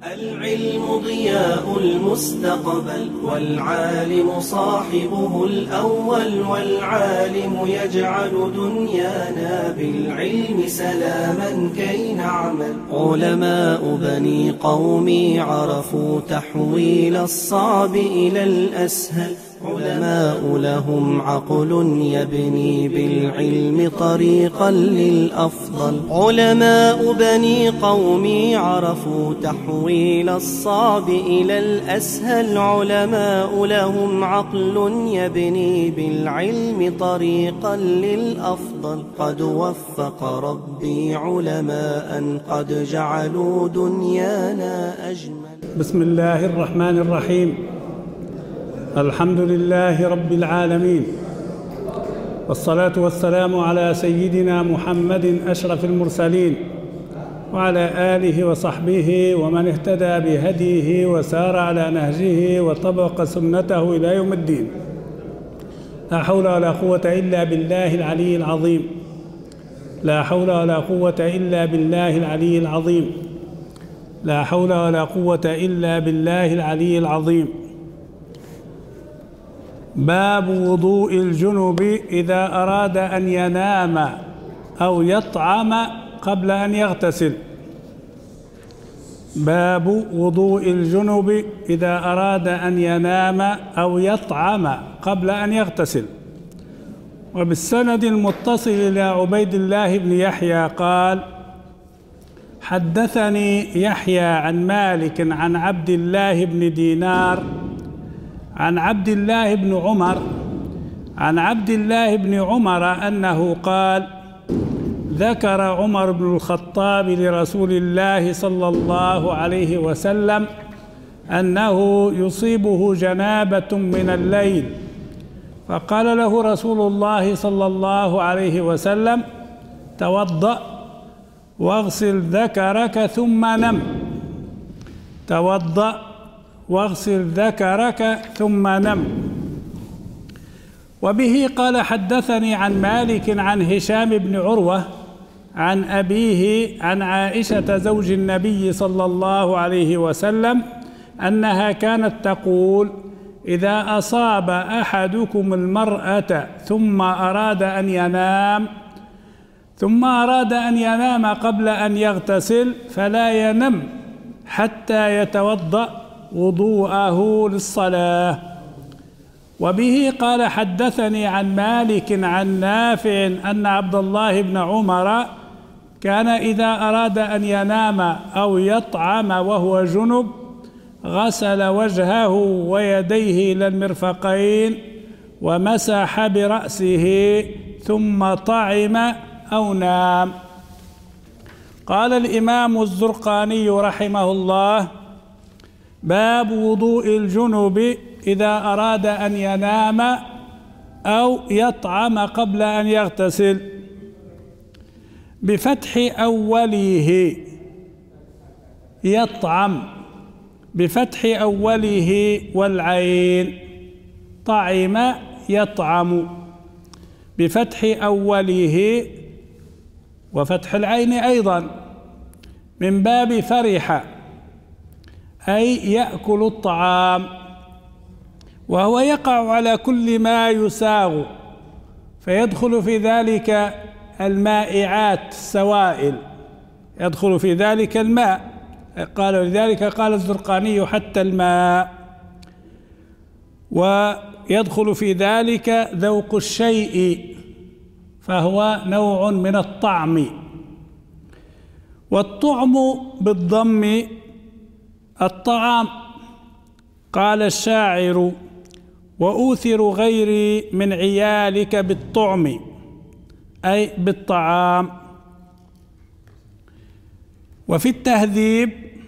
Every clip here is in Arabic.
العلم ضياء المستقبل، والعالم صاحبه الأول، والعالم يجعل دنيانا بالعلم سلاما كي نعمل. علماء بني قومي عرفوا تحويل الصعب إلى الأسهل، علماء لهم عقل يبني بالعلم طريقا للأفضل. علماء بني قومي عرفوا تحويل الصعب إلى الأسهل، علماء لهم عقل يبني بالعلم طريقا للأفضل. قد وفق ربي علماء قد جعلوا دنيانا أجمل. بسم الله الرحمن الرحيم. الحمد لله رب العالمين، والصلاة والسلام على سيدنا محمد أشرف المرسلين، وعلى آله وصحبه ومن اهتدى بهديه وسار على نهجه وطبق سنته إلى يوم الدين. لا حول ولا قوة إلا بالله العلي العظيم. لا حول ولا قوة إلا بالله العلي العظيم. لا حول ولا قوة إلا بالله العلي العظيم. باب وضوء الجنب إذا أراد أن ينام أو يطعم قبل أن يغتسل. باب وضوء الجنب إذا أراد أن ينام أو يطعم قبل أن يغتسل. وبالسند المتصل إلى عبيد الله بن يحيى قال: حدثني يحيى عن مالك عن عبد الله بن دينار عن عبد الله بن عمر عن عبد الله بن عمر أنه قال: ذكر عمر بن الخطاب لرسول الله صلى الله عليه وسلم أنه يصيبه جنابة من الليل، فقال له رسول الله صلى الله عليه وسلم: توضأ واغسل ذكرك ثم نم. توضأ واغسل ذكرك ثم نم. وبه قال: حدثني عن مالك عن هشام بن عروة عن أبيه عن عائشة زوج النبي صلى الله عليه وسلم أنها كانت تقول: إذا أصاب أحدكم المرأة ثم أراد أن ينام قبل أن يغتسل فلا ينم حتى يتوضأ وضوءه للصلاة. وبه قال: حدثني عن مالك عن نافع أن عبد الله بن عمر كان إذا أراد أن ينام أو يطعم وهو جنب غسل وجهه ويديه إلى المرفقين ومسح برأسه ثم طعم أو نام. قال الإمام الزرقاني رحمه الله: باب وضوء الجنب إذا أراد أن ينام أو يطعم قبل أن يغتسل. بفتح أوله يطعم، بفتح أوله والعين. طعم يطعم بفتح أوله وفتح العين أيضا، من باب فرح أي يأكل الطعام، وهو يقع على كل ما يساغ، فيدخل في ذلك المائعات السوائل، يدخل في ذلك الماء. قال لذلك قال الزرقاني: حتى الماء. ويدخل في ذلك ذوق الشيء، فهو نوع من الطعم. والطعم بالضم الطعام. قال الشاعر: وأوثر غيري من عيالك بالطعم، أي بالطعام. وفي التهذيب،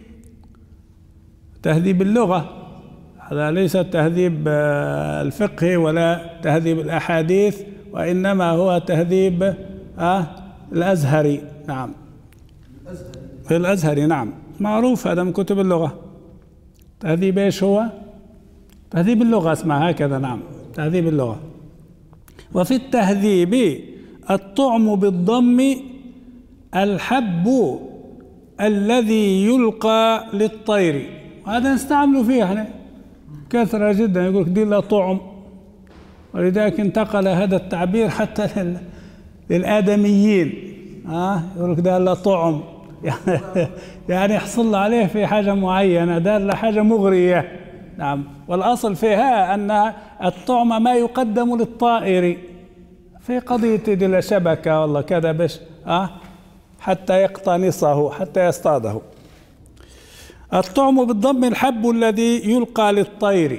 تهذيب اللغة، هذا ليس تهذيب الفقه ولا تهذيب الأحاديث، وإنما هو تهذيب الأزهري. نعم، الأزهري نعم، معروف هذا من كتب اللغة. تهذيب ايش هو؟ تهذيب اللغة اسمها هكذا. نعم، تهذيب اللغة. وفي التهذيب الطعم بالضم الحب الذي يلقى للطير. هذا نستعمله فيه احنا كثرة جدا، يقول لك دي لا طعم، ولذلك انتقل هذا التعبير حتى للآدميين. يقول لك ده لا طعم يعني يحصل عليه في حاجة معينة، ده لحاجة مغرية. نعم. والأصل فيها أن الطعم ما يقدم للطائر في قضية دي شبكة والله كذا بش حتى يقتنصه، حتى يصطاده. الطعم بالضم الحب الذي يلقى للطير.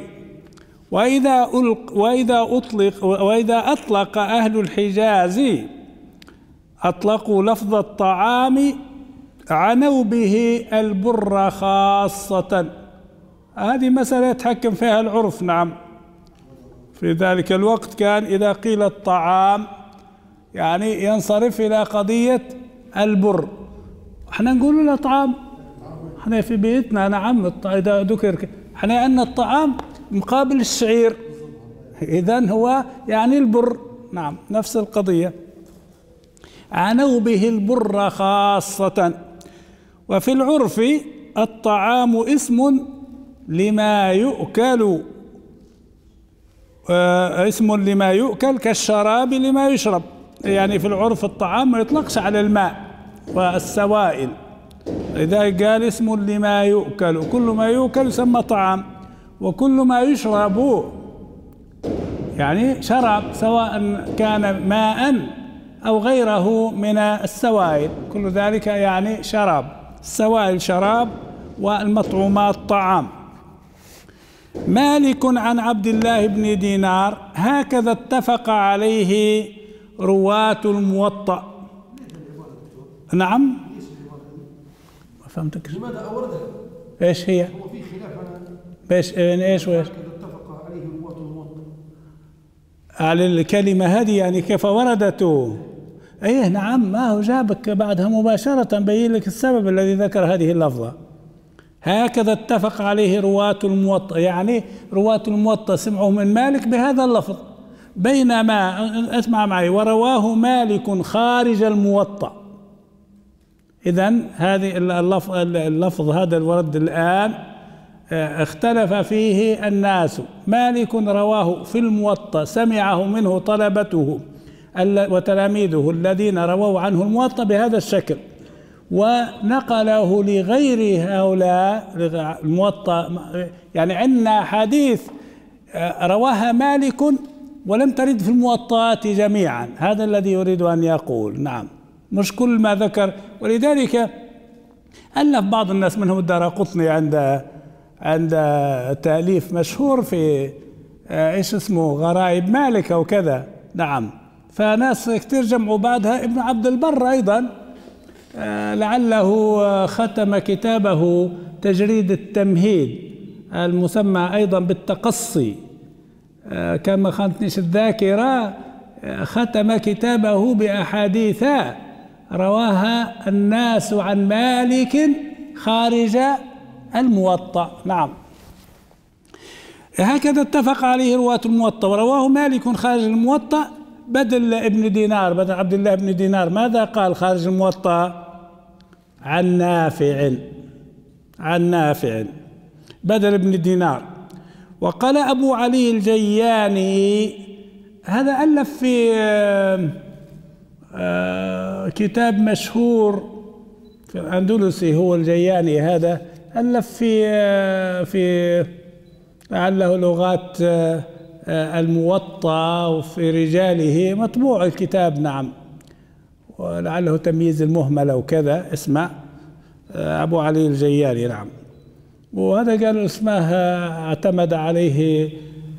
وإذا أطلق أهل الحجاز أطلقوا لفظ الطعام عنوا به البر خاصة. هذه مسألة يتحكم فيها العرف. نعم. في ذلك الوقت كان إذا قيل الطعام يعني ينصرف إلى قضية البر. احنا نقول له طعام، احنا في بيتنا نعم إذا ذكر احنا أن الطعام مقابل الشعير، إذن هو يعني البر. نعم نفس القضية. عنوا به البر خاصة. وفي العرف الطعام اسم لما يؤكل، اسم لما يؤكل كالشراب لما يشرب. يعني في العرف الطعام ما يطلقش على الماء والسوائل، لذلك قال اسم لما يؤكل، وكل ما يؤكل يسمى طعام، وكل ما يشرب يعني شراب سواء كان ماء أو غيره من السوائل، كل ذلك يعني شراب. السوائل شراب والمطعومات طعام. مالك عن عبد الله بن دينار هكذا اتفق عليه رواة الموطأ. نعم ما فهمتك. لماذا أوردها؟ ايش هي؟ هو في خلاف ايش اتفق عليه رواة الموطأ على الكلمة هذه، يعني كيف وردت؟ ايه نعم، ما هو جابك بعدها مباشرة بين لك السبب الذي ذكر هذه اللفظة. هكذا اتفق عليه رواة الموطأ، يعني رواة الموطأ سمعوا من مالك بهذا اللفظ، بينما اسمع معي ورواه مالك خارج الموطأ. إذن هذه اللفظ هذا الورد الآن اختلف فيه الناس. مالك رواه في الموطأ سمعه منه طلبته وتلاميذه الذين رووا عنه الموطأ بهذا الشكل، ونقله لغير هؤلاء الموطأ. يعني عندنا حديث رواها مالك ولم ترد في الموطئات جميعا، هذا الذي يريد أن يقول. نعم مش كل ما ذكر، ولذلك ألف بعض الناس منهم الدارقطني عند تأليف مشهور في ايش اسمه غرائب مالك أو كذا. نعم فناس كتير جمعوا بعدها. ابن عبد البر أيضا لعله ختم كتابه تجريد التمهيد المسمى أيضا بالتقصي، كما خانتنيش الذاكرة، ختم كتابه بأحاديث رواها الناس عن مالك خارج الموطأ. نعم هكذا اتفق عليه رواة الموطأ. ورواه مالك خارج الموطأ بدل ابن دينار، بدل عبد الله بن دينار. ماذا قال خارج الموطأ؟ عن نافع بدل ابن دينار. وقال أبو علي الجياني، هذا ألف في كتاب مشهور في الأندلسي، هو الجياني هذا ألف في لعله لغات الموطأ وفي رجاله، مطبوع الكتاب. نعم ولعله تمييز المهمل أو كذا، اسمه أبو علي الجياني. نعم وهذا قال اسمه اعتمد عليه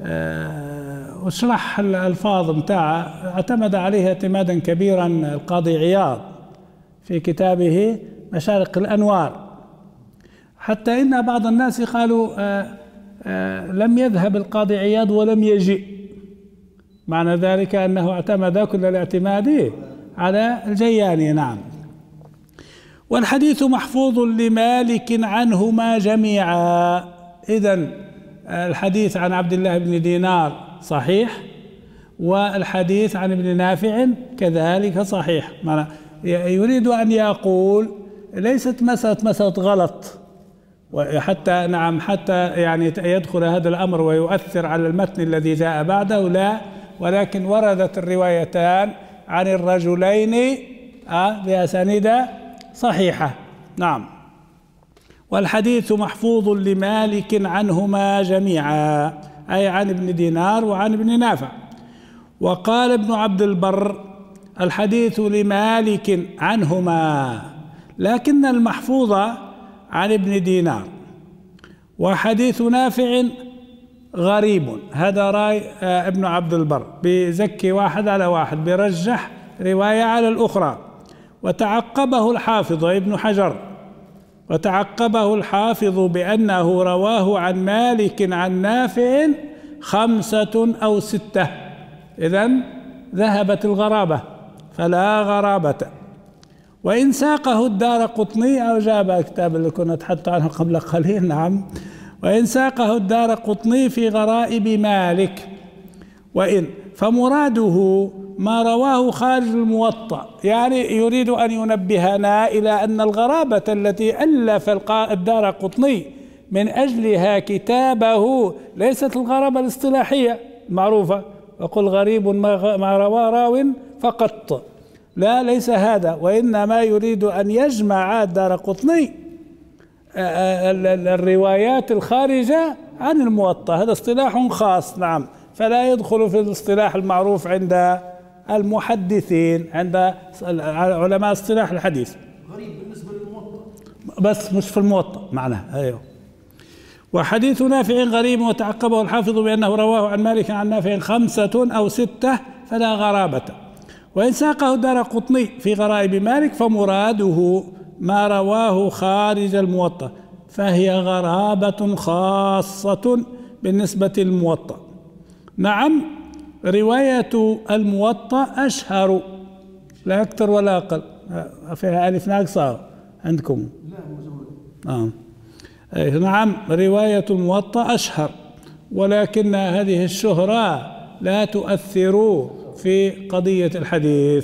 وشرح الألفاظ متاعه، اعتمد عليه اعتمادا كبيرا القاضي عياض في كتابه مشارق الأنوار، حتى إن بعض الناس قالوا لم يذهب القاضي عياض ولم يجئ، معنى ذلك أنه اعتمد كل الاعتماد على الجياني. نعم والحديث محفوظ لمالك عنهما جميعا. إذن الحديث عن عبد الله بن دينار صحيح، والحديث عن ابن نافع كذلك صحيح. يريد أن يقول ليست مسألة غلط، وحتى نعم حتى يعني يدخل هذا الأمر ويؤثر على المتن الذي جاء بعده، لا، ولكن وردت الروايتان عن الرجلين بأسانيد صحيحة. نعم. والحديث محفوظ لمالك عنهما جميعا، أي عن ابن دينار وعن ابن نافع. وقال ابن عبد البر: الحديث لمالك عنهما، لكن المحفوظ عن ابن دينار، وحديث نافع غريب. هذا رأي ابن عبد البر، بيزكي واحد على واحد، بيرجح رواية على الأخرى. وتعقبه الحافظ ابن حجر، وتعقبه الحافظ بأنه رواه عن مالك عن نافع 5 أو 6، إذن ذهبت الغرابة، فلا غرابة. وإن ساقه الدارقطني، أو جاب كتاب اللي كنا نتحدث عنه قبل قليل، نعم، وإن ساقه الدارقطني في غرائب مالك، وإن فمراده ما رواه خارج الموطأ، يعني يريد أن ينبهنا إلى أن الغرابة التي ألف الدارقطني من أجلها كتابه ليست الغرابة الاصطلاحية المعروفة، وقل غريب ما روى راو فقط، لا، ليس هذا، وإنما يريد أن يجمع الدارقطني الروايات الخارجة عن الموطأ. هذا اصطلاح خاص، نعم، فلا يدخل في الاصطلاح المعروف عند المحدثين، عند علماء اصطلاح الحديث. غريب بالنسبة للموطأ بس مش في الموطأ معناه. أيوه. وحديث نافع غريب، وتعقبه الحافظ بأنه رواه عن مالك عن نافع 5 أو 6 فلا غرابة. وإن ساقه الدارقطني في غرائب مالك فمراده ما رواه خارج الموطأ، فهي غرابة خاصة بالنسبة للموطأ. نعم، رواية الموطأ أشهر، لا أكثر ولا أقل، فيها ألف ناقصة عندكم؟ لا موجود. نعم، رواية الموطأ أشهر، ولكن هذه الشهرة لا تؤثر في قضية الحديث.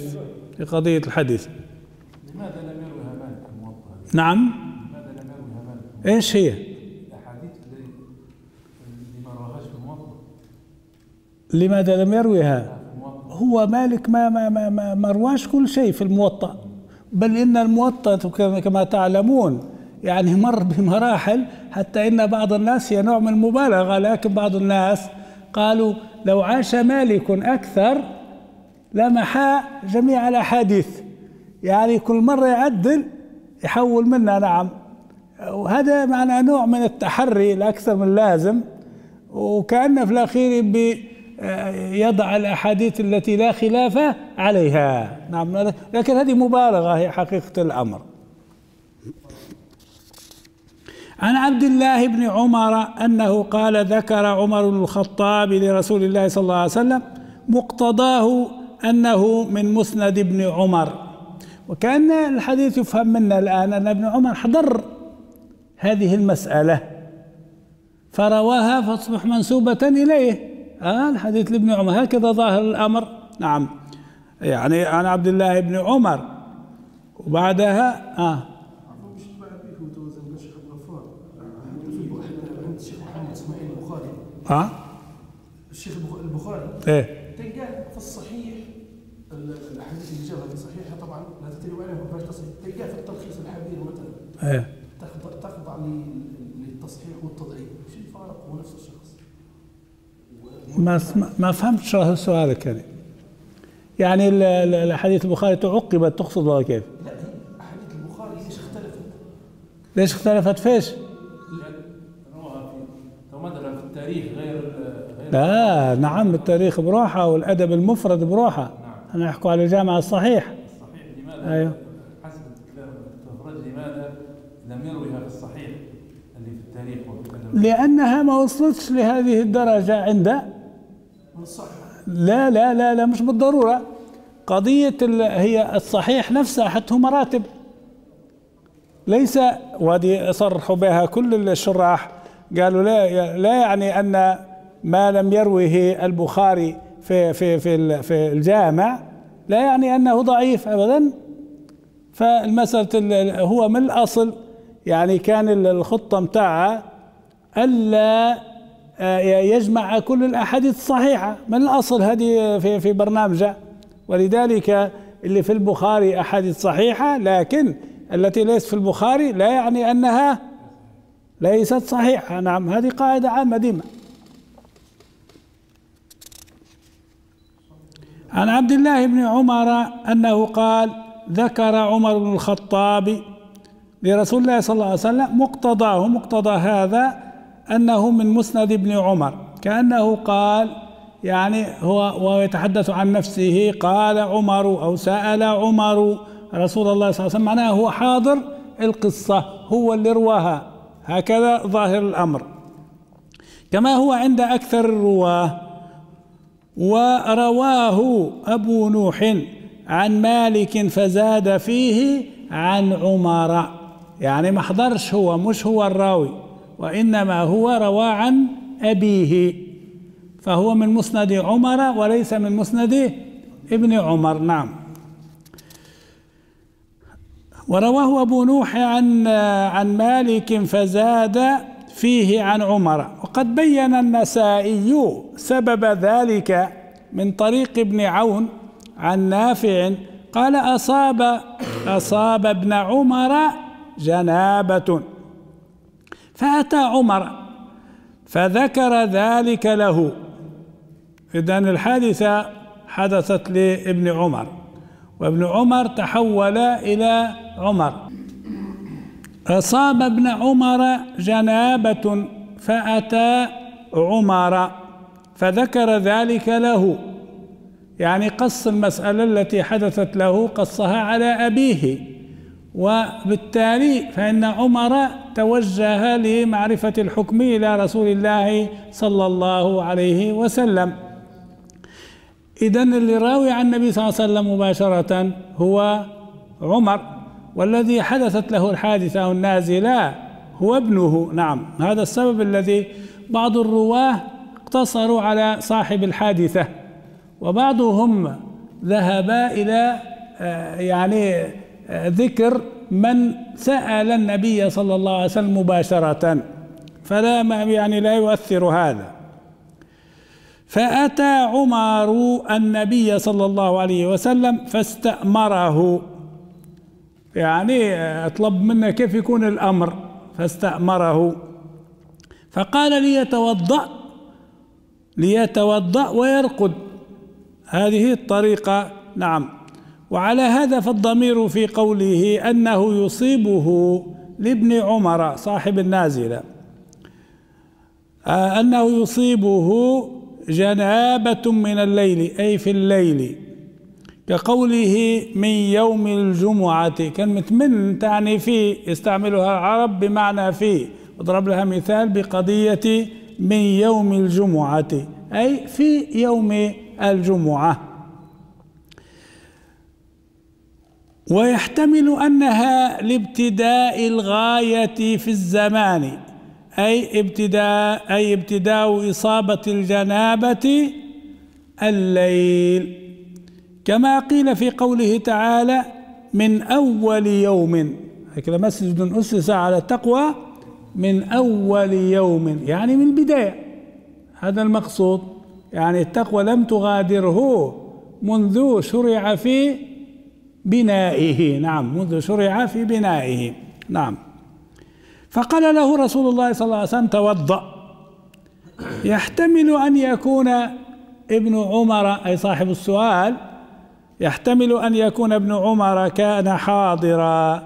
لماذا لم يروها مالك الموطأ؟ نعم، لماذا لم يروها مالك؟ إيش هي؟ الأحاديث اللي ما رواهاش في الموطأ. لماذا لم يروها؟ هو مالك ما رواش كل شيء في الموطأ، بل إن الموطأ كما تعلمون يعني مر بمراحل، حتى إن بعض الناس، هي نوع من المبالغة، لكن بعض الناس قالوا لو عاش مالك أكثر لمحى جميع الأحاديث، يعني كل مرة يعدل يحول منها. نعم، وهذا معنى نوع من التحري الأكثر من اللازم، وكأنه في الأخير يضع الأحاديث التي لا خلاف عليها. نعم، لكن هذه مبالغة هي حقيقة الأمر. عن عبد الله بن عمر أنه قال: ذكر عمر بن الخطاب لرسول الله صلى الله عليه وسلم مقتضاه أنه من مسند ابن عمر. وكأن الحديث يفهم منا الآن أن ابن عمر حضر هذه المسألة فرواها فتصبح منسوبة إليه. الحديث لابن عمر، هكذا ظاهر الأمر. نعم، يعني عن عبد الله بن عمر، وبعدها الشيخ البخاري تلقاه في الصحيح، الاحاديث اللي جابها في صحيحه طبعا لا تتلو عليها ما تصحيح، تلقاه في التلخيص الحبير مثلا تخضع للتصحيح والتضعيف. شو الفارق؟ هو نفس الشخص. ما فهمت سؤالك. يعني الاحاديث البخاري تعقبت تقصد ولا كيف؟ لا، احاديث البخاري ليش اختلفت فيش؟ مثلا في التاريخ غير لا، نعم، التاريخ بروحه والأدب المفرد بروحه. أنا أحكوا على الجامع الصحيح. لماذا؟ أيوه، حسب التفرج لماذا لم يرويها في الصحيح اللي في التاريخ وفي الأدب؟ لأنها ما وصلتش لهذه الدرجة عنده. لا لا لا لا، مش بالضرورة. قضية هي الصحيح نفسها حتى مراتب، ليس، وهذه صرحوا بها كل الشراح، قالوا لا يعني أن ما لم يروه البخاري في الجامع لا يعني أنه ضعيف أبدا، فالمسألة هو من الأصل يعني كان الخطة متاعها ألا يجمع كل الأحاديث الصحيحة من الأصل، هذه في برنامجه. ولذلك اللي في البخاري أحاديث صحيحة، لكن التي ليست في البخاري لا يعني أنها ليست صحيحة. نعم، هذه قاعدة عامة ديما. عن عبد الله بن عمر أنه قال: ذكر عمر بن الخطاب لرسول الله صلى الله عليه وسلم مقتضاه، مقتضى هذا أنه من مسند ابن عمر، كأنه قال يعني هو يتحدث عن نفسه، قال عمر أو سأل عمر رسول الله صلى الله عليه وسلم، معناه هو حاضر القصة، هو اللي رواها، هكذا ظاهر الأمر، كما هو عند أكثر الرواه. ورواه أبو نوح عن مالك فزاد فيه عن عمر، يعني ما حضرش هو، مش هو الراوي، وإنما هو روى عن أبيه، فهو من مسند عمر وليس من مسند ابن عمر. نعم. ورواه أبو نوح عن مالك فزاد فيه عن عمر. وقد بين النسائي سبب ذلك من طريق ابن عون عن نافع قال: أصاب ابن عمر جنابة فأتى عمر فذكر ذلك له. إذن الحادثة حدثت لابن عمر، وابن عمر تحول إلى عمر. أصاب ابن عمر جنابة فأتى عمر فذكر ذلك له، يعني قص المسألة التي حدثت له قصها على أبيه، وبالتالي فإن عمر توجه لمعرفة الحكم إلى رسول الله صلى الله عليه وسلم. إذن اللي راوي عن النبي صلى الله عليه وسلم مباشرة هو عمر، والذي حدثت له الحادثة النازلة هو ابنه. نعم، هذا السبب الذي بعض الرواه اقتصروا على صاحب الحادثة، وبعضهم ذهب إلى يعني ذكر من سأل النبي صلى الله عليه وسلم مباشرة، فلا يعني لا يؤثر هذا. فأتى عمر النبي صلى الله عليه وسلم فاستأمره، يعني اطلب منه كيف يكون الأمر، فاستأمره فقال ليتوضأ ويرقد، هذه الطريقة. نعم. وعلى هذا فالضمير في قوله أنه يصيبه لابن عمر صاحب النازلة أنه يصيبه جنابة من الليل، أي في الليل، كقوله من يوم الجمعة. كلمة من تعني في، يستعملها العرب بمعنى في، اضرب لها مثال بقضية من يوم الجمعة، أي في يوم الجمعة. ويحتمل أنها لابتداء الغاية في الزمان، أي ابتداء إصابة الجنابة الليل، كما قيل في قوله تعالى من أول يوم، هكذا مسجد أسس على التقوى من أول يوم، يعني من البداية، هذا المقصود، يعني التقوى لم تغادره منذ شرع في بنائه. نعم، منذ شرع في بنائه. نعم. فقال له رسول الله صلى الله عليه وسلم توضأ. يحتمل أن يكون ابن عمر، أي صاحب السؤال، يحتمل أن يكون ابن عمر كان حاضرا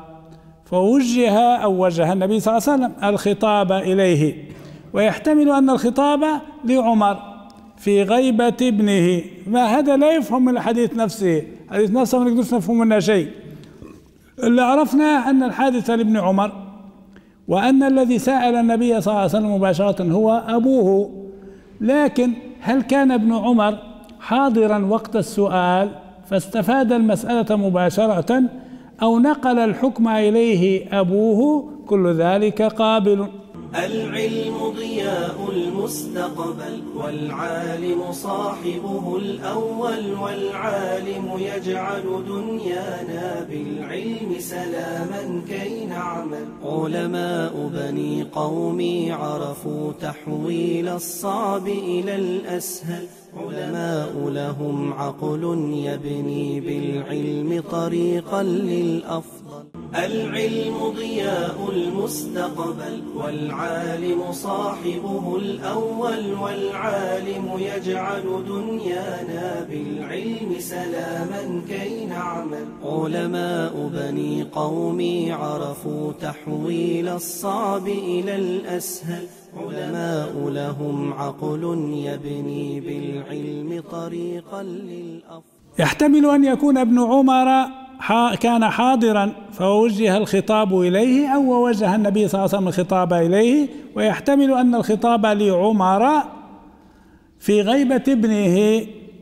وجه النبي صلى الله عليه وسلم الخطاب إليه، ويحتمل أن الخطاب لعمر في غيبة ابنه. ما هذا لا يفهم من الحديث نفسه، الحديث نفسه ما نقدرش نفهم منه شيء. اللي عرفنا أن الحادثة لابن عمر، وأن الذي سأل النبي صلى الله عليه وسلم مباشرة هو أبوه، لكن هل كان ابن عمر حاضرا وقت السؤال فاستفاد المسألة مباشرة، أو نقل الحكم إليه أبوه؟ كل ذلك قابل. العلم ضياء المستقبل والعالم صاحبه الأول، والعالم يجعل دنيانا بالعلم سلاما كي نعمل. علماء بني قومي عرفوا تحويل الصعب إلى الأسهل، علماء لهم عقل يبني بالعلم طريقا للأفضل. العلم ضياء المستقبل والعالم صاحبه الأول، والعالم يجعل دنيانا بالعلم سلاما كي نعمل. علماء بني قومي عرفوا تحويل الصعب إلى الأسهل، علماء لهم عقل يبني بالعلم طريقا للأفضل. يحتمل أن يكون ابن عمر كان حاضرا فوجه الخطاب إليه، أو وجه النبي صلى الله عليه وسلم الخطاب إليه، ويحتمل أن الخطاب لعمر في غيبة ابنه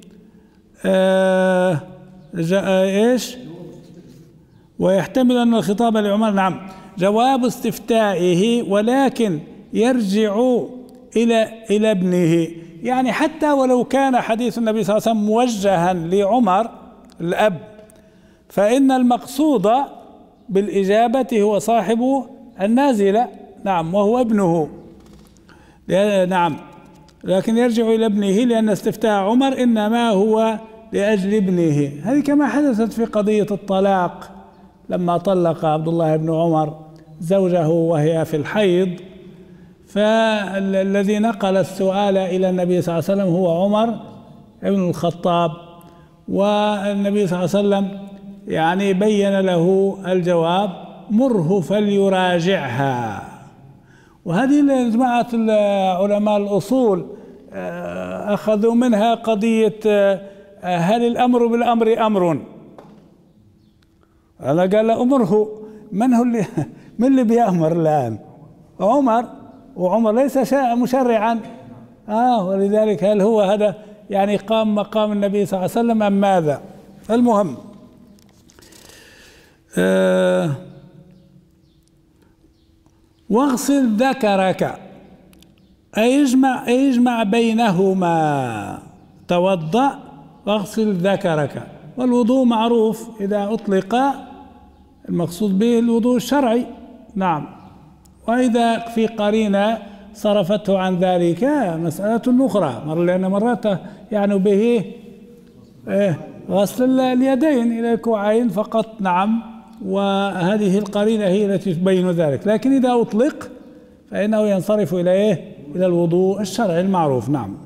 ويحتمل أن الخطاب لعمر نعم جواب استفتائه، ولكن يرجع إلى ابنه. يعني حتى ولو كان حديث النبي صلى الله عليه وسلم موجها لعمر الأب، فإن المقصود بالإجابة هو صاحب النازلة نعم وهو ابنه نعم، لكن يرجع إلى ابنه لأن استفتاء عمر إنما هو لأجل ابنه. هذه كما حدثت في قضية الطلاق لما طلق عبد الله بن عمر زوجه وهي في الحيض، فالذي نقل السؤال إلى النبي صلى الله عليه وسلم هو عمر ابن الخطاب، والنبي صلى الله عليه وسلم يعني بين له الجواب: مره فليراجعها. وهذه جماعة علماء الأصول أخذوا منها قضية هل الأمر بالأمر أمر؟ أنا قال أمره، من اللي بيأمر الآن؟ عمر، وعمر ليس مشرعا ولذلك هل هو هذا يعني قام مقام النبي صلى الله عليه وسلم أم ماذا؟ المهم واغسل ذكرك أي اجمع بينهما، توضأ واغسل ذكرك. والوضوء معروف إذا أطلق المقصود به الوضوء الشرعي نعم، وإذا في قرينة صرفته عن ذلك مسألة أخرى، لأن مرات يعني به غسل اليدين إلى الكوعين فقط نعم، وهذه القرينة هي التي تبين ذلك. لكن إذا أطلق فإنه ينصرف إلى إلى الوضوء الشرعي المعروف نعم.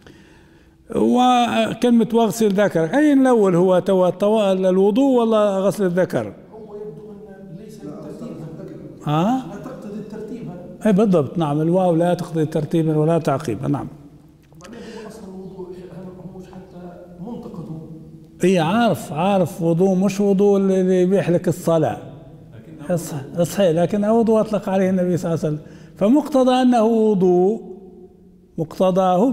وكلمة واغسل ذكرك أي الأول هو الوضوء ولا غسل الذكر؟ هو يبدو أن ليس للترتيب لا تقتضي الترتيب أي بالضبط نعم، الواو لا تقتضي ترتيبا ولا تعقيبا نعم. أصل الوضوء مش حتى منتقده اي عارف وضوء مش وضوء اللي يبيح لك الصلاة صحيح، لكن وضوء أطلق عليه النبي صلى الله عليه وسلم، فمقتضى أنه وضوء مقتضاه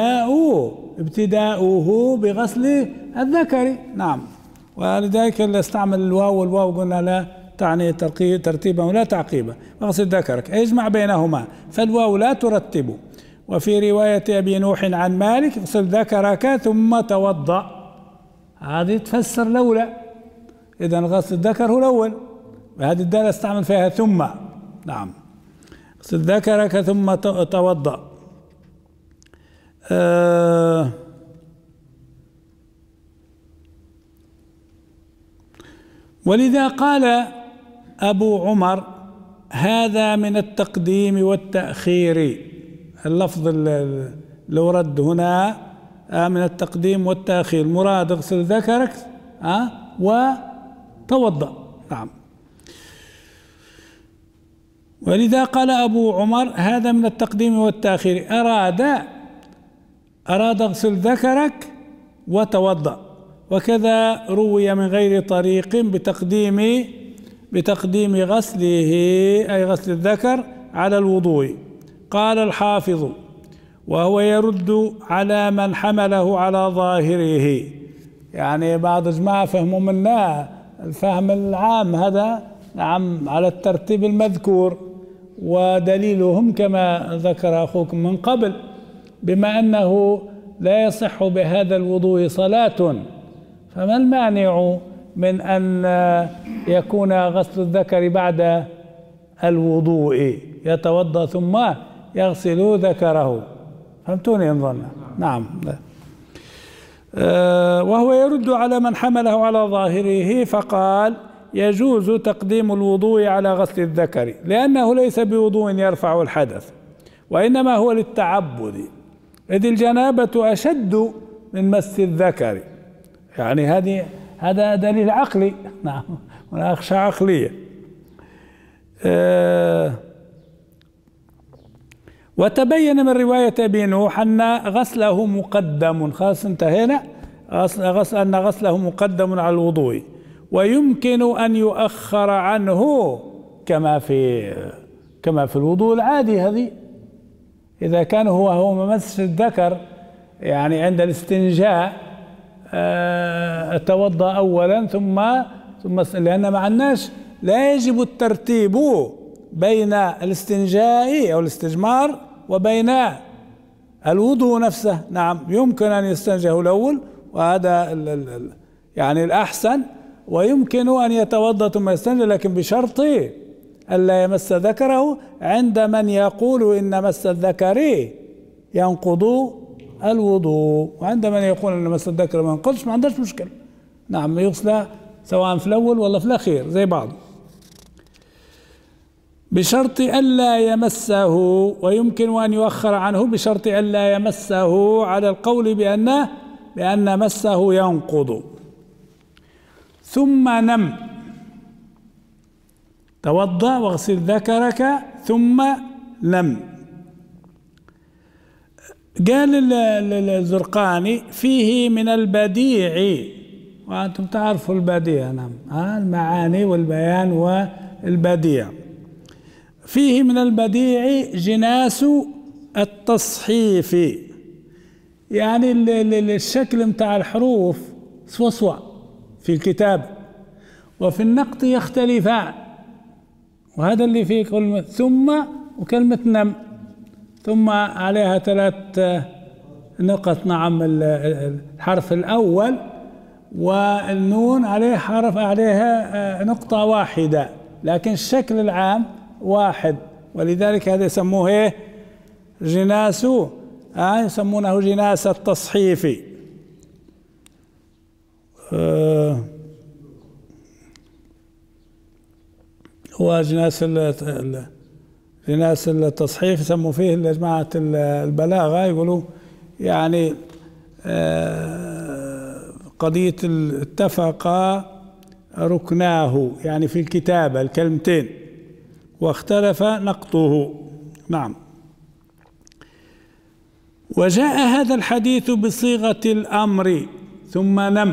ابتداؤه بغسل الذكر نعم. ولذلك اللي استعمل الواو، والواو قلنا لا تعني ترتيبا ولا تعقيبا. اغسل ذكرك اجمع بينهما، فالواو لا ترتب. وفي رواية أبي نوح عن مالك: اغسل ذكرك ثم توضأ. هذه تفسر لولا، إذا غسل الذكر هو الأول، وهذه الدالة استعمل فيها ثم نعم. اغسل ذكرك ثم توضأ. ولذا قال أبو عمر: هذا من التقديم والتأخير. اللفظ اللي ورد هنا من التقديم والتأخير، مراد اغسل ذكرك وتوضأ نعم. ولذا قال أبو عمر: هذا من التقديم والتأخير، أراد اغسل ذكرك وتوضأ. وكذا روي من غير طريق بتقديم غسله أي غسل الذكر على الوضوء. قال الحافظ: وهو يرد على من حمله على ظاهره. يعني بعض جماعة فهموا منا الفهم العام هذا نعم على الترتيب المذكور، ودليلهم كما ذكر أخوكم من قبل، بما أنه لا يصح بهذا الوضوء صلاة، فما المانع من أن يكون غسل الذكر بعد الوضوء، يتوضأ ثم يغسل ذكره؟ فهمتوني أظن؟ نعم. وهو يرد على من حمله على ظاهره فقال يجوز تقديم الوضوء على غسل الذكر لأنه ليس بوضوء يرفع الحدث، وإنما هو للتعبد، إذ الجنابة أشد من مس الذكر. يعني هذا دليل عقلي. نعم، مناقشة عقلية. وتبين من رواية أبي نوح أن غسله مقدم، خلاص انتهينا، أن غسله مقدم على الوضوء، ويمكن أن يؤخر عنه كما في الوضوء العادي. هذه إذا كان هو ممس الذكر، يعني عند الاستنجاء أتوضأ أولا ثم لأن مع الناس لا يجب الترتيب بين الاستنجاء أو الاستجمار وبين الوضوء نفسه. نعم، يمكن أن يستنجه الأول، وهذا يعني الأحسن، ويمكن أن يتوضأ ثم يستنجه، لكن بشرط ألا يمس ذكره، عند من يقول إن مس الذكر ينقض الوضوء، وعند من يقول إن مس الذكر ما ينقضش ما عندهاش مشكلة. نعم، يغسل سواء في الأول ولا في الأخير زي بعض، بشرط ألا يمسه، ويمكن أن يؤخر عنه بشرط ألا يمسه، على القول بأن مسه ينقض. ثم نم، توضأ واغسل ذكرك ثم نم. قال الزرقاني فيه من البديع، وأنتم تعرفوا البديع، نعم، المعاني والبيان والبديع. فيه من البديع جناس التصحيف، يعني الشكل متاع الحروف سوا في الكتاب وفي النقط يختلفان، وهذا اللي فيه كلمة ثم وكلمة نم، ثم عليها 3 نقط. نعم، الحرف الأول والنون عليها نقطة واحدة، لكن الشكل العام واحد، ولذلك هذا يسموه جناس، يسمونه جناس التصحيف. هو جناس التصحيف يسموا فيه جماعة البلاغة، يقولوا يعني قضية اتفق ركناه، يعني في الكتابة الكلمتين، واختلف نقطه. نعم. وجاء هذا الحديث بصيغة الأمر ثم نم،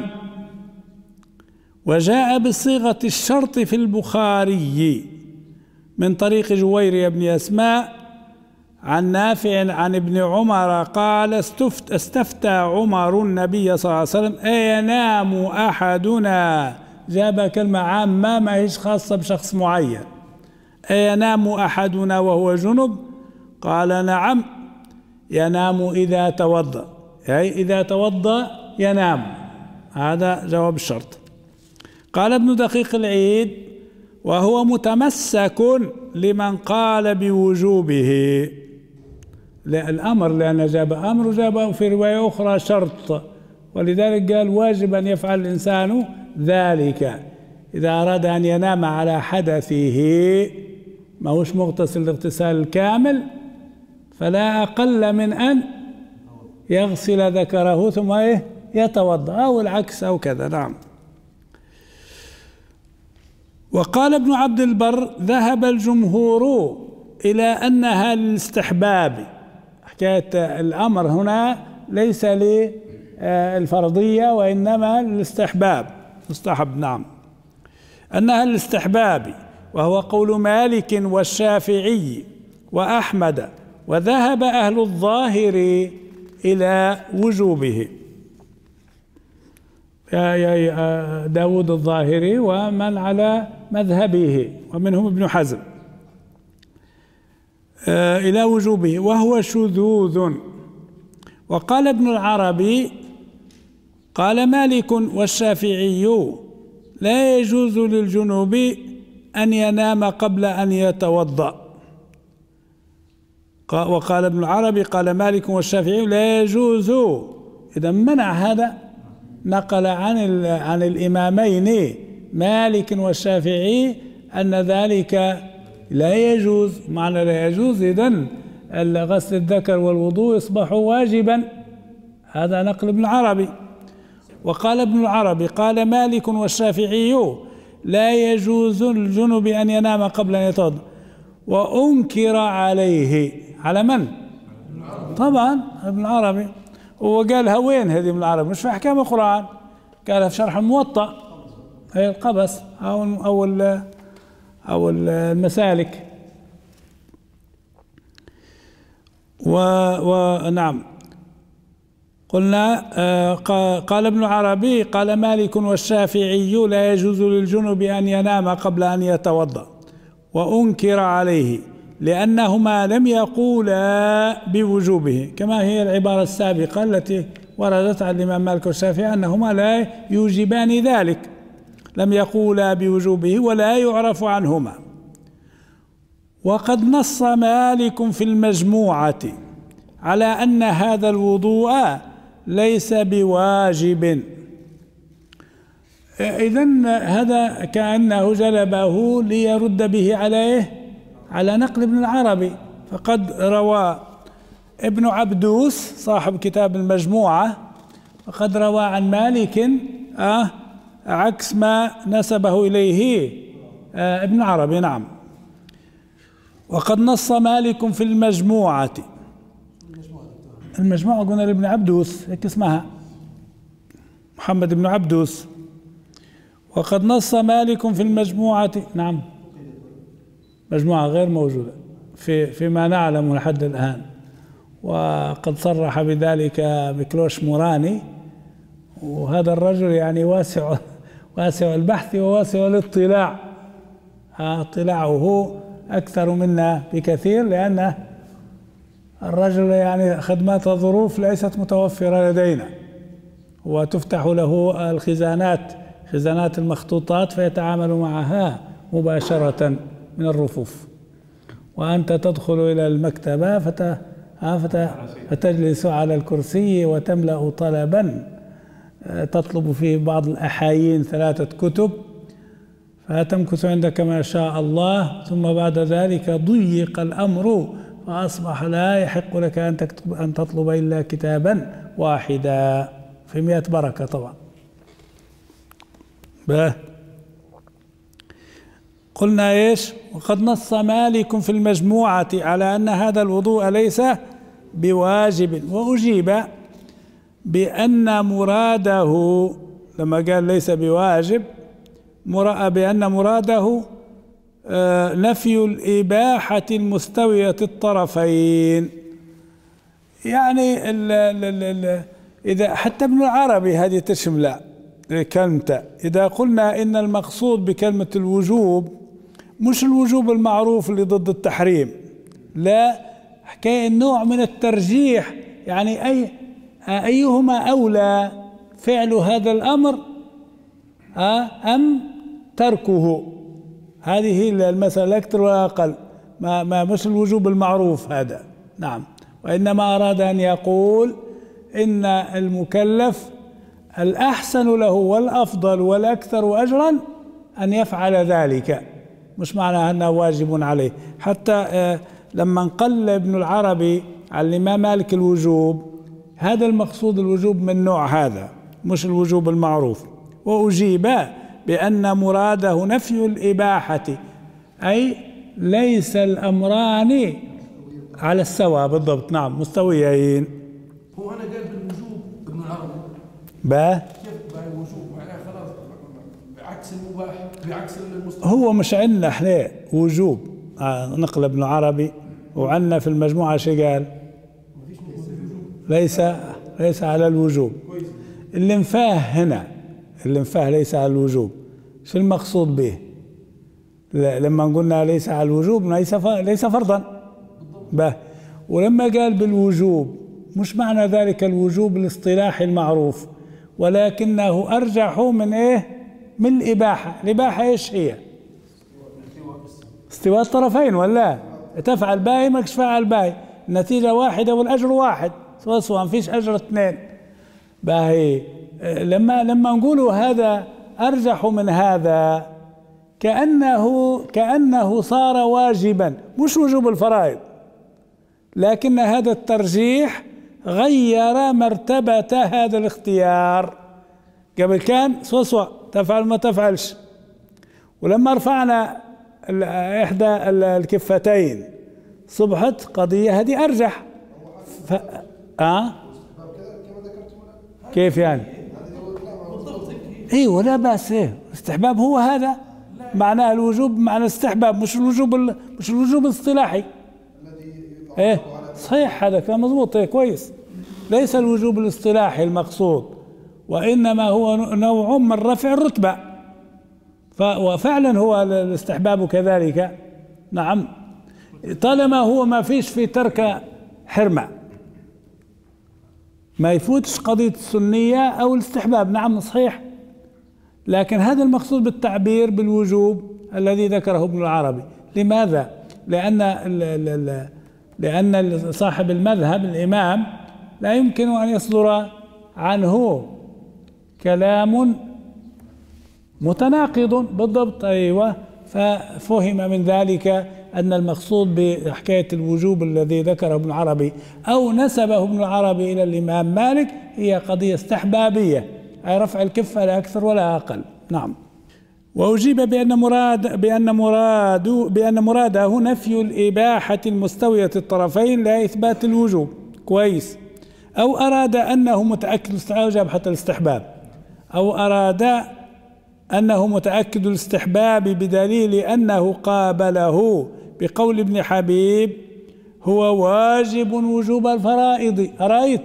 وجاء بصيغة الشرط في البخاري من طريق جويرية بن أسماء عن نافع عن ابن عمر قال استفتى عمر النبي صلى الله عليه وسلم أينام أحدنا، جاب كلمة عامة ما هيش خاصة بشخص معين، أينام أحدنا وهو جنب؟ قال نعم، ينام إذا توضأ، أي إذا توضأ ينام، هذا جواب الشرط. قال ابن دقيق العيد وهو متمسك لمن قال بوجوبه الأمر، لأن جاب أمر وجاب في رواية أخرى شرط، ولذلك قال واجب أن يفعل الإنسان ذلك إذا أراد أن ينام على حدثه، ما هوش مغتسل الاغتسال الكامل، فلا أقل من أن يغسل ذكره ثم يتوضأ، أو العكس أو كذا. نعم. وقال ابن عبد البر ذهب الجمهور إلى أنها للاستحباب، حكاية الأمر هنا ليس للفرضية وإنما للاستحباب، مستحب. نعم، أنها للاستحباب، وهو قول مالك والشافعي وأحمد، وذهب أهل الظاهر إلى وجوبه، داود الظاهري ومن على مذهبه، ومنهم ابن حزم. إلى وجوبه وهو شذوذ. وقال ابن العربي قال مالك والشافعي لا يجوز للجنوب أن ينام قبل أن يتوضأ. وقال ابن العربي قال مالك والشافعي لا يجوز، إذا منع هذا، نقل عن الإمامين مالك والشافعي أن ذلك لا يجوز. معنى لا يجوز إذن غسل الذكر والوضوء يصبح واجبا، هذا نقل ابن العربي. وقال ابن العربي قال مالك والشافعي لا يجوز للجنب أن ينام قبل أن يتوضأ. وأنكر عليه، على من؟ طبعا ابن العربي. هو قالها وين هذه ابن العربي؟ مش في أحكام القرآن، قالها في شرح الموطأ، هي القبس أو المسالك. ونعم قلنا قال ابن العربي قال مالك والشافعي لا يجوز للجنب أن ينام قبل أن يتوضأ. وأنكر عليه لأنهما لم يقولا بوجوبه، كما هي العبارة السابقة التي وردت عن الإمام مالك والشافعي أنهما لا يوجبان ذلك، لم يقولا بوجوبه ولا يعرف عنهما. وقد نص مالك في المجموعة على أن هذا الوضوء ليس بواجب. إذن هذا كأنه جلبه ليرد به على نقل ابن العربي. فقد روى ابن عبدوس صاحب كتاب المجموعة، فقد روى عن مالك عكس ما نسبه إليه ابن عربي. نعم. وقد نص مالك في المجموعة، المجموعة قلنا لابن عبدوس هيك اسمها، محمد بن عبدوس. وقد نص مالك في المجموعة، نعم مجموعة غير موجودة فيما نعلم لحد الآن. وقد صرح بذلك بكلوش موراني، وهذا الرجل يعني واسع البحث وواسع الاطلاع، اطلاعه أكثر منا بكثير، لأن الرجل يعني خدمات الظروف ليست متوفرة لدينا، وتفتح له خزانات المخطوطات فيتعامل معها مباشرة من الرفوف، وأنت تدخل إلى المكتبة فتجلس على الكرسي وتملأ طلبا تطلب فيه بعض الأحايين 3 كتب، فتمكث عندك ما شاء الله، ثم بعد ذلك ضيق الأمر فأصبح لا يحق لك أن تطلب إلا كتابا واحدا في 100 بركة طبعا. قلنا إيش؟ وقد نص مالك في المجموعة على أن هذا الوضوء ليس بواجب. وأجيب بأن مراده لما قال ليس بواجب بأن مراده نفي الإباحة المستوية الطرفين. يعني إذا حتى ابن العربي هذه تشمل كلمته، إذا قلنا إن المقصود بكلمة الوجوب مش الوجوب المعروف اللي ضد التحريم، لا، حكاية نوع من الترجيح، يعني أيهما أولى فعل هذا الأمر أم تركه؟ هذه المسألة أكثر ولا أقل، ما مش الوجوب المعروف هذا. نعم. وإنما أراد أن يقول إن المكلف الأحسن له والأفضل والأكثر أجرا أن يفعل ذلك، مش معنى أنه واجب عليه. حتى لما انقل ابن العربي على الإمام مالك الوجوب، هذا المقصود الوجوب من نوع هذا، مش الوجوب المعروف. وأجيب بأن مراده نفي الإباحة، أي ليس الأمران على السواء بالضبط. نعم، مستويين. هو أنا قال بالوجوب ابن العربي كيف الوجوب؟ معناها خلاص بعكس المباح، بعكس المستحب. هو مش عندنا احنا وجوب، نقل ابن العربي، وعندنا في المجموعة شو قال؟ ليس على الوجوب. اللي انفاه هنا، اللي انفاه ليس على الوجوب، شو المقصود به؟ لما قلنا ليس على الوجوب ليس فرضا، ولما قال بالوجوب مش معنى ذلك الوجوب الاصطلاحي المعروف، ولكنه أرجح من إيه؟ من الإباحة. الإباحة إيش هي؟ استواء الطرفين، ولا تفعل باقي ما تفعل باقي، النتيجة واحدة والأجر واحد، سواء ما فيش أجر اثنين. باهي لما نقولوا هذا أرجح من هذا كأنه صار واجبا، مش وجوب الفرائض، لكن هذا الترجيح غير مرتبة هذا الاختيار. قبل كان سوى تفعل ما تفعلش، ولما رفعنا إحدى الكفتين صبحت قضية هذه أرجح. كيف يعني؟ ايوه لا بأس. استحباب هو هذا معناه الوجوب، معنى الاستحباب مش الوجوب الاصطلاحي. ايه صحيح، هذا كلام مضبوط. ايه كويس، ليس الوجوب الاصطلاحي المقصود، وإنما هو نوع من رفع الرتبة، وفعلا هو الاستحباب كذلك. نعم، طالما هو ما فيش في ترك حرمة، ما يفوتش قضية السنية أو الاستحباب. نعم صحيح، لكن هذا المقصود بالتعبير بالوجوب الذي ذكره ابن العربي. لماذا؟ لأن صاحب المذهب الإمام لا يمكن أن يصدر عنه كلام متناقض. بالضبط، أيوة. ففهم من ذلك أن المقصود بحكاية الوجوب الذي ذكره ابن العربي أو نسبه ابن العربي إلى الإمام مالك هي قضية استحبابية، أي رفع الكفة لا أكثر ولا أقل. نعم. وأجيب بأن مراده نفي الإباحة المستوية الطرفين لا إثبات الوجوب. كويس. أو أراد أنه متأكد، جاب حتى الاستحباب، أو أراد أنه متأكد الاستحباب بدليل أنه قابله بقول ابن حبيب هو واجب وجوب الفرائض. أرأيت؟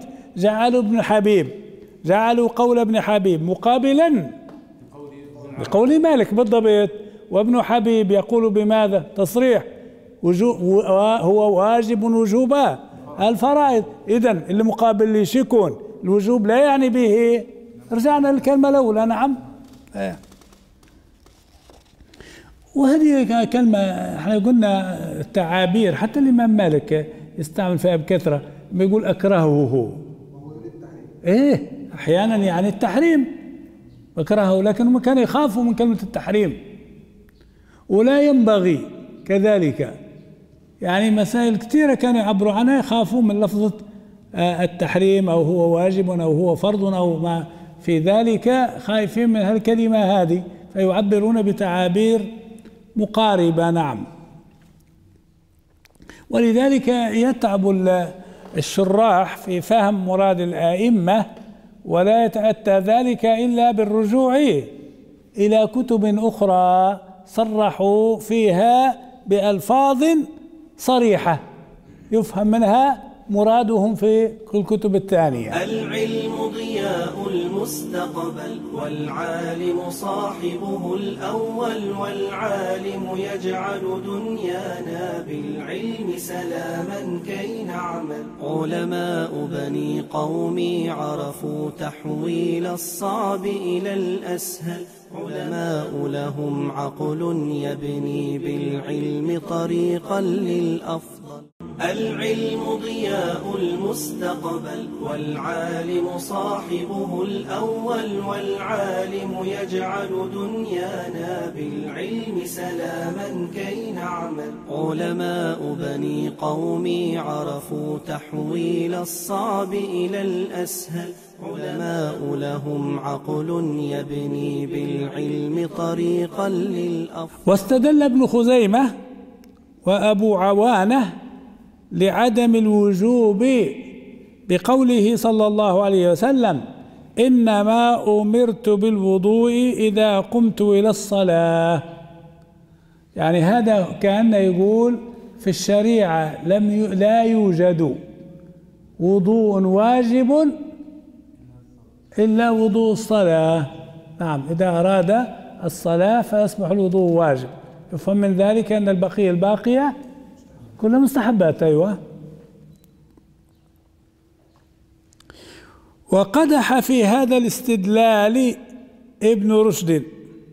جعلوا قول ابن حبيب مقابلا بقول مالك بالضبط، وابن حبيب يقول بماذا؟ تصريح هو واجب وجوب الفرائض. إذن اللي مقابل ليش يكون الوجوب لا يعني به، رجعنا للكلمة الأولى. نعم. وهذه كلمة احنا قلنا التعابير حتى الإمام مالك يستعمل فيها بكثرة، بيقول أكرهه. إيه أحيانا يعني التحريم أكرهه، لكنهم كانوا يخافوا من كلمة التحريم. ولا ينبغي كذلك، يعني مسائل كثيرة كانوا يعبروا عنها يخافوا من لفظة التحريم أو هو واجب أو هو فرض أو ما في ذلك، خايفين من هالكلمة هذه فيعبرون بتعابير مقاربة. نعم. ولذلك يتعب الشراح في فهم مراد الآئمة، ولا يتأتى ذلك إلا بالرجوع إلى كتب أخرى صرحوا فيها بألفاظ صريحة يفهم منها مرادهم في الكتب الثانية. العلم ضياء المستقبل، والعالم صاحبه الأول، والعالم يجعل دنيانا بالعلم سلاما كي نعمل. علماء بني قومي عرفوا تحويل الصعب إلى الأسهل، علماء لهم عقل يبني بالعلم طريقا للأفضل. العلم ضياء المستقبل، والعالم صاحبه الأول، والعالم يجعل دنيانا بالعلم سلاما كي نعمل. علماء بني قومي عرفوا تحويل الصعب إلى الأسهل، علماء لهم عقل يبني بالعلم طريقا للأفضل. واستدل ابن خزيمة وأبو عوانة لعدم الوجوب بقوله صلى الله عليه وسلم إنما أمرت بالوضوء إذا قمت إلى الصلاة. يعني هذا كأنه يقول في الشريعة لا يوجد وضوء واجب إلا وضوء الصلاة. نعم، إذا أراد الصلاة فيصبح الوضوء واجب. يفهم من ذلك أن البقية كلها مستحبات. أيوة. وقدح في هذا الاستدلال ابن رشد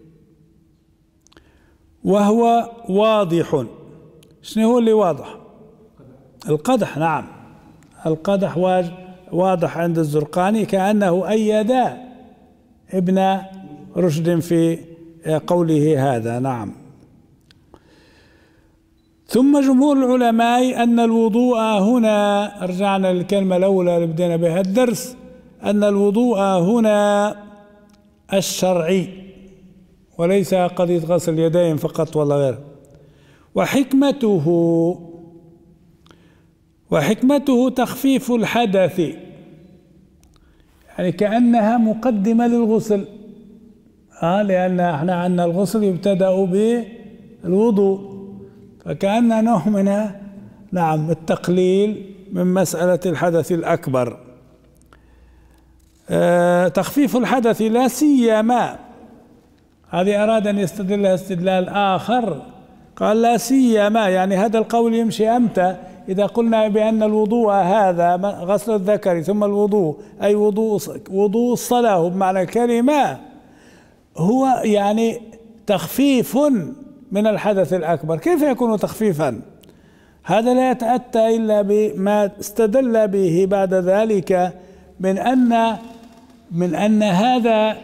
وهو واضح. شنو هو اللي واضح؟ القدح. نعم، القدح واضح عند الزرقاني، كأنه أيد ابن رشد في قوله هذا. نعم. ثم جمهور العلماء أن الوضوء هنا، رجعنا للكلمة الأولى اللي بدينا بها الدرس، أن الوضوء هنا الشرعي وليس قضية غسل اليدين فقط ولا غير. وحكمته تخفيف الحدث، يعني كأنها مقدمة للغسل. لأن احنا عندنا الغسل يبتدأ بالوضوء، فكأن نوع من نعم التقليل من مسألة الحدث الأكبر. تخفيف الحدث لا سيما، هذه أراد أن يستدلها استدلال آخر، قال لا سيما، يعني هذا القول يمشي أمتى؟ إذا قلنا بأن الوضوء هذا غسل الذكر ثم الوضوء، أي وضوء الصلاة بمعنى الكلمة، هو يعني تخفيف من الحدث الأكبر. كيف يكون تخفيفا؟ هذا لا يتأتى إلا بما استدل به بعد ذلك من أن هذا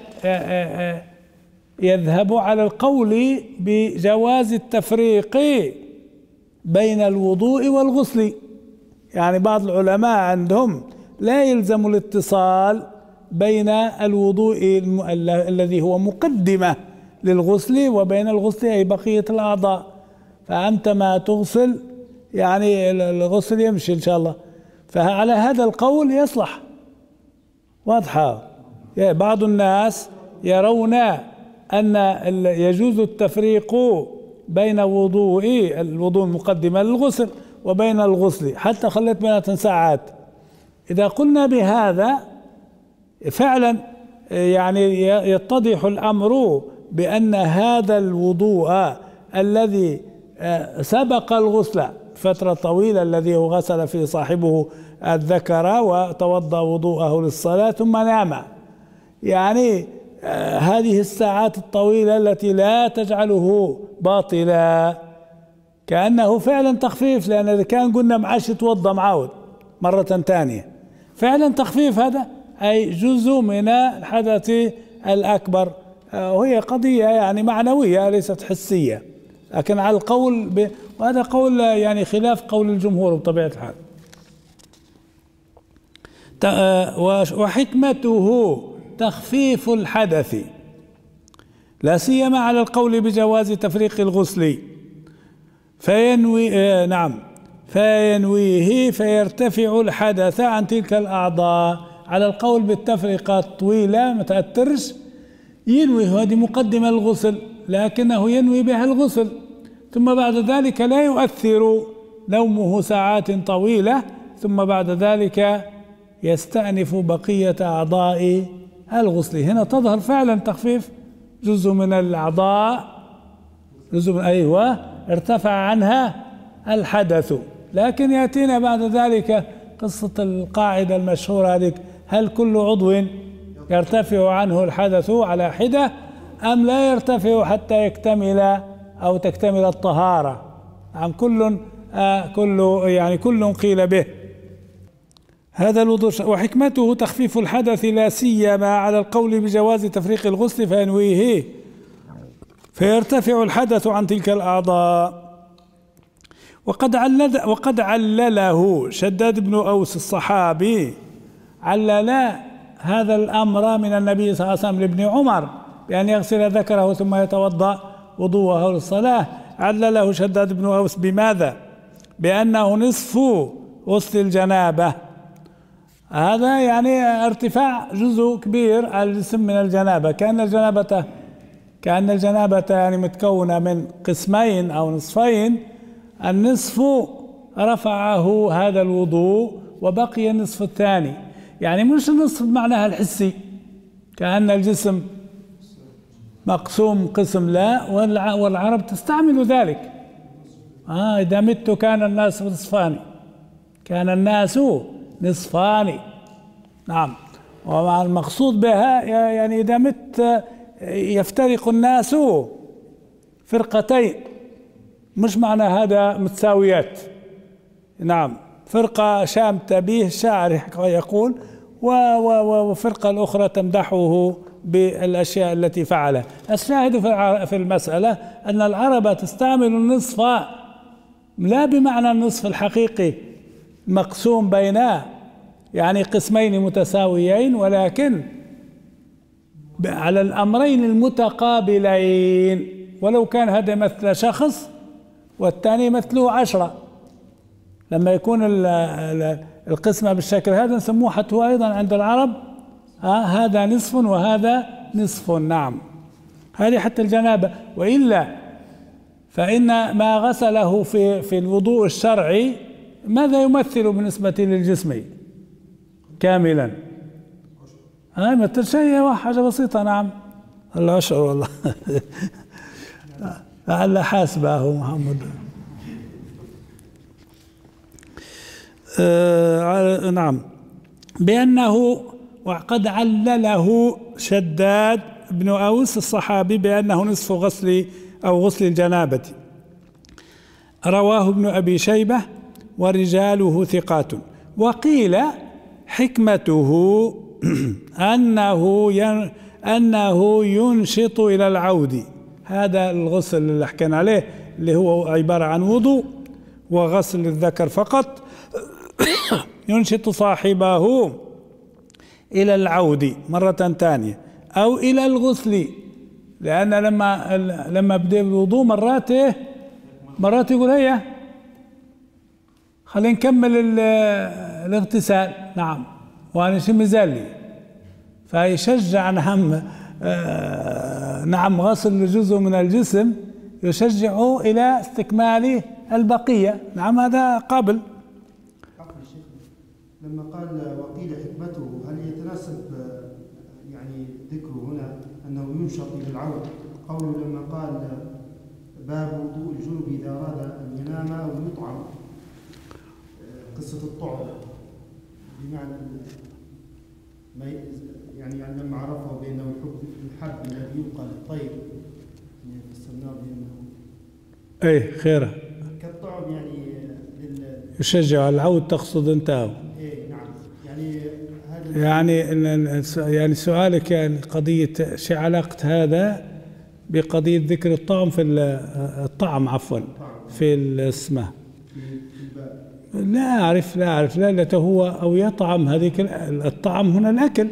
يذهب على القول بجواز التفريق بين الوضوء والغسل. يعني بعض العلماء عندهم لا يلزم الاتصال بين الوضوء الذي هو مقدمة للغسل وبين الغسل أي بقية الأعضاء، فأنت ما تغسل يعني الغسل يمشي إن شاء الله، فعلى هذا القول يصلح. واضحة. بعض الناس يرون أن يجوز التفريق بين الوضوء المقدمة للغسل وبين الغسل، حتى خلت بيناتهم ساعات. إذا قلنا بهذا فعلا يعني يتضح الأمر بأن هذا الوضوء الذي سبق الغسل فترة طويلة، الذي هو غسل فيه صاحبه الذكر وتوضأ وضوءه للصلاة ثم نام، يعني هذه الساعات الطويلة التي لا تجعله باطلا، كأنه فعلا تخفيف. لأن إذا كان قلنا معاش يتوضأ معاود مرة ثانية، فعلا تخفيف هذا أي جزء من الحدث الأكبر. وهي قضية يعني معنوية ليست حسية، لكن على القول وهذا قول يعني خلاف قول الجمهور بطبيعة الحال. وحكمته تخفيف الحدث لا سيما على القول بجواز تفريق الغسل، فينويه فيرتفع الحدث عن تلك الأعضاء. على القول بالتفرقة الطويلة ما تأثرش، ينوي، هذه مقدمة الغسل لكنه ينوي بها الغسل، ثم بعد ذلك لا يؤثر نومه ساعات طويلة، ثم بعد ذلك يستأنف بقية أعضاء الغسل. هنا تظهر فعلا تخفيف جزء من الأعضاء، ارتفع عنها الحدث. لكن يأتينا بعد ذلك قصة القاعدة المشهورة هذه: هل كل عضو يرتفع عنه الحدث على حدة أم لا يرتفع حتى يكتمل أو تكتمل الطهارة؟ عن كل قيل به. هذا الوضوء. وحكمته تخفيف الحدث لا سيما على القول بجواز تفريق الغسل، فينويه فيرتفع الحدث عن تلك الأعضاء. وقد علله شداد بن أوس الصحابي، علل هذا الأمر من النبي صلى الله عليه وسلم لابن عمر بأن يغسل ذكره ثم يتوضأ وضوءه للصلاة. علله شداد بن أوس بماذا؟ بأنه نصف غسل الجنابة. هذا يعني ارتفاع جزء كبير على الجسم من الجنابة، كأن الجنابة يعني متكونة من قسمين أو نصفين، النصف رفعه هذا الوضوء وبقي النصف الثاني، يعني مش النصف بمعناها الحسي كأن الجسم مقسوم قسم، لا، والعرب تستعمل ذلك. إذا مت كان الناس نصفان، كان الناس نصفان. نعم. ومع المقصود بها يعني إذا مت يفترق الناس فرقتين، مش معنى هذا متساويات. نعم، فرقة شامتة به الشاعر يقول، وفرقة الأخرى تمدحه بالأشياء التي فعلها. الشاهد في المسألة أن العرب تستعمل النصف لا بمعنى النصف الحقيقي مقسوم بين يعني قسمين متساويين، ولكن على الأمرين المتقابلين. ولو كان هذا مثل شخص والثاني مثله 10، لما يكون القسمة بالشكل هذا نسموه حتى أيضا عند العرب هذا نصف وهذا نصف. نعم، هذه حتى الجنابة. وإلا فإن ما غسله في الوضوء الشرعي ماذا يمثل بالنسبة للجسم كاملا؟ مثل شيء حاجة بسيطة. نعم، الله أشعر والله لعل حاسبه محمد. نعم، بأنه وقد علله شداد بن أوس الصحابي بأنه نصف غسل أو غسل الجنابة، رواه ابن أبي شيبة ورجاله ثقات. وقيل حكمته أنه ينشط إلى العود. هذا الغسل اللي حكينا عليه اللي هو عبارة عن وضوء وغسل الذكر فقط، ينشط صاحبه إلى العود مرة ثانية أو إلى الغسل، لأن لما بدأ الوضوء مرات يقول هيا خلينا نكمل الاغتسال. نعم، وأنا شو مزالي، فيشجع نعم غسل جزء من الجسم يشجعه إلى استكمال البقية. نعم، هذا قابل. لما قال وقيل حكمته، هل يتناسب يعني ذكره هنا أنه ينشط إلى العود قوله لما قال باب وضوء الجنب إذا أراد أن ينام أو يطعم، قصة الطعم بمعنى يعني لما عرفه بأنه الحب الذي يبقى للطير فسرناه بأنه خيره كالطعم يعني يشجع العود. تقصد أنت؟ نعم، يعني هذا يعني سؤالك يعني قضية شو علاقة هذا بقضية ذكر الطعم في الطعم عفوا في الاسمه؟ لا أعرف لا هو أو يطعم. هذيك الطعم هنا الأكل،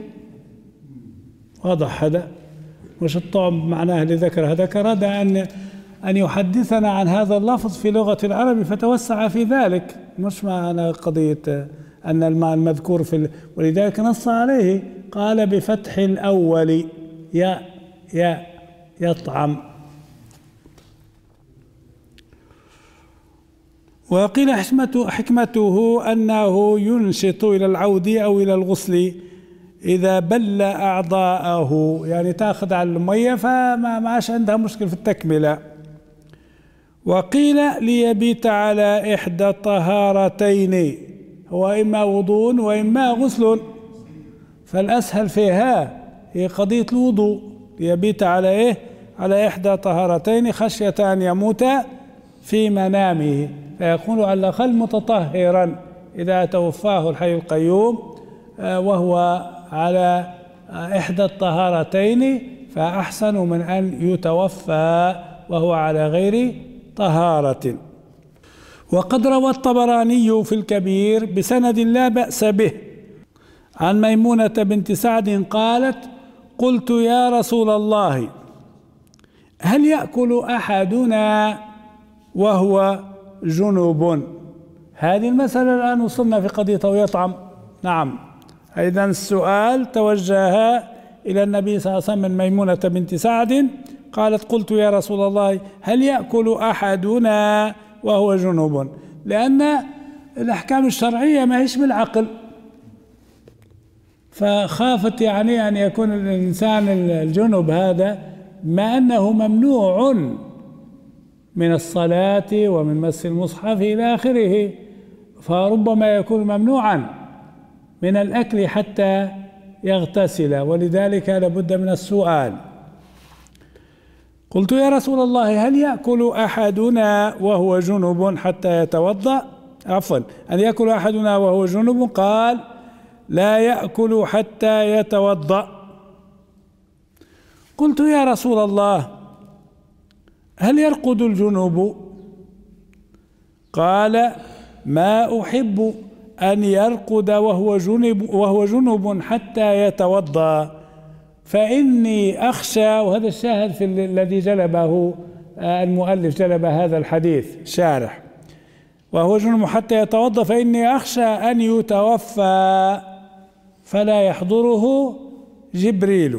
واضح هذا. مش الطعم معناه اللي ذكر هذا، أراد أن يحدثنا عن هذا اللفظ في لغة العرب فتوسع في ذلك، مش معنى قضية أن الماء المذكور ولذلك نص عليه قال بفتح الأول يطعم. وقيل حكمته أنه ينشط إلى العود أو إلى الغسل إذا بل أعضاءه، يعني تأخذ على المية فما عاش عندها مشكل في التكملة. وقيل ليبيت على إحدى الطهارتين، هو إما وضوء وإما غسل، فالأسهل فيها هي قضية الوضوء، ليبيت على على إحدى طهارتين خشية أن يموت في منامه، فيكون على الأقل متطهرا إذا توفاه الحي القيوم وهو على إحدى الطهارتين، فأحسن من أن يتوفى وهو على غير طهارة. وقد روى الطبراني في الكبير بسند لا بأس به عن ميمونة بنت سعد قالت: قلت يا رسول الله هل يأكل أحدنا وهو جنوب؟ هذه المسألة الآن وصلنا في قضية يطعم. نعم، إذن السؤال توجه إلى النبي صلى الله عليه وسلم من ميمونة بنت سعد قالت: قلت يا رسول الله هل يأكل أحدنا وهو جنوب؟ لأن الأحكام الشرعية ما هيش بالعقل، فخافت يعني أن يكون الإنسان الجنب هذا ما أنه ممنوع من الصلاة ومن مس المصحف إلى آخره، فربما يكون ممنوعا من الأكل حتى يغتسل، ولذلك لابد من السؤال. قلت يا رسول الله هل يأكل أحدنا وهو جنب حتى يتوضأ؟ أن يأكل أحدنا وهو جنب؟ قال لا يأكل حتى يتوضأ. قلت يا رسول الله هل يرقد الجنوب؟ قال ما أحب أن يرقد وهو جنب حتى يتوضأ، فإني أخشى، وهذا الشاهد في الذي جلبه المؤلف، جلب هذا الحديث شارح، وهو جنب حتى يتوضأ فإني أخشى أن يتوفى فلا يحضره جبريل.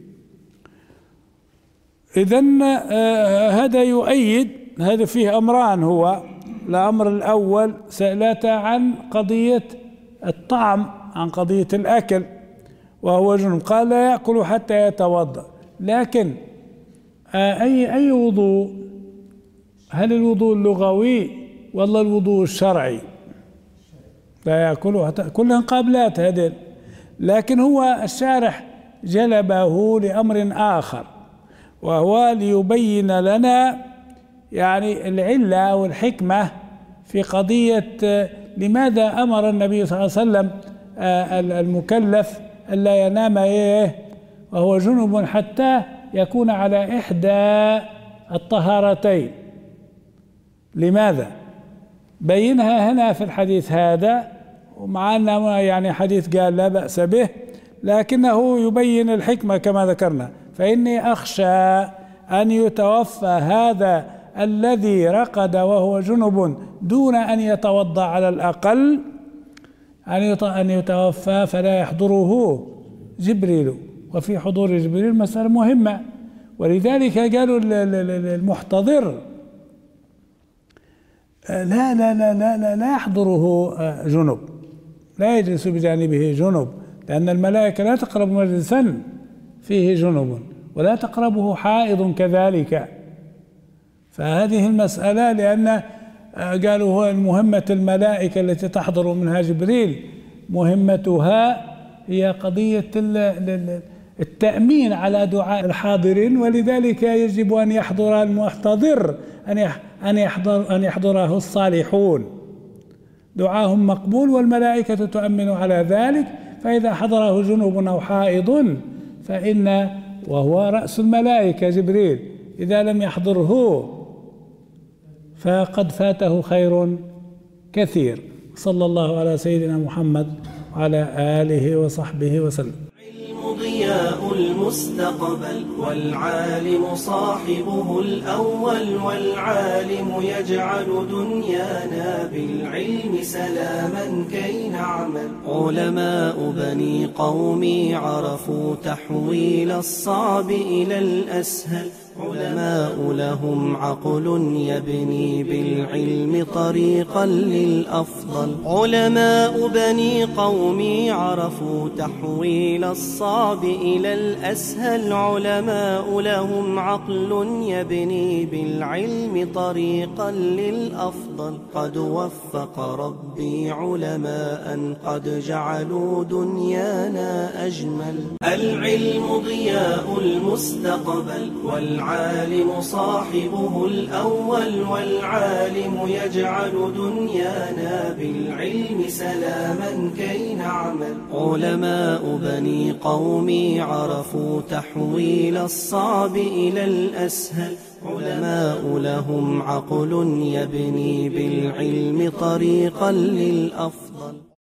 إذن هذا يؤيد، هذا فيه أمران، هو الأمر الأول سألت عن قضية الطعم، عن قضية الأكل وهو جنب، قال لا يأكل حتى يتوضأ. لكن أي وضوء؟ هل الوضوء اللغوي ولا الوضوء الشرعي؟ لا يأكل حتى، كلها قابلات هذه، لكن هو الشارح جلبه لأمر آخر، وهو ليبين لنا يعني العلة أو الحكمة في قضية لماذا أمر النبي صلى الله عليه وسلم المكلف ألا ينام وهو جنب حتى يكون على إحدى الطهارتين. لماذا؟ بينها هنا في الحديث هذا، ومع أنه يعني حديث قال لا بأس به، لكنه يبين الحكمة كما ذكرنا. فإني أخشى أن يتوفى هذا الذي رقد وهو جنب دون أن يتوضأ على الأقل، أن يتوفى فلا يحضره جبريل، وفي حضور جبريل مسألة مهمة، ولذلك قالوا المحتضر لا لا لا لا لا يحضره جنب، لا يجلس بجانبه جنب، لأن الملائكة لا تقرب مجلسا فيه جنب، ولا تقربه حائض كذلك. فهذه المسألة، لأن قالوا هو مهمة الملائكة التي تحضر منها جبريل، مهمتها هي قضية التأمين على دعاء الحاضرين، ولذلك يجب أن يحضر المحتضر، أن يحضره الصالحون، دعاهم مقبول والملائكة تؤمن على ذلك. فإذا حضره جنوب أو حائض وهو رأس الملائكة جبريل، إذا لم يحضره فقد فاته خير كثير. صلى الله على سيدنا محمد وعلى آله وصحبه وسلم. العلم ضياء المستقبل، والعالم صاحبه الأول، والعالم يجعل دنيانا بالعلم سلاما كي نعمل. علماء بني قومي عرفوا تحويل الصعب إلى الأسهل، علماء لهم عقل يبني بالعلم طريقا للأفضل. علماء بني قومي عرفوا تحويل الصعب إلى الأسهل، علماء لهم عقل يبني بالعلم طريقا للأفضل. قد وفق ربي علماء قد جعلوا دنيانا أجمل. العلم ضياء المستقبل، والعالم صاحبه الأول، والعالم يجعل دنيانا بالعلم سلاما كي نعمل. علماء بني قومي عرفوا تحويل الصعب إلى الأسهل، علماء لهم عقل يبني بالعلم طريقا للأفضل.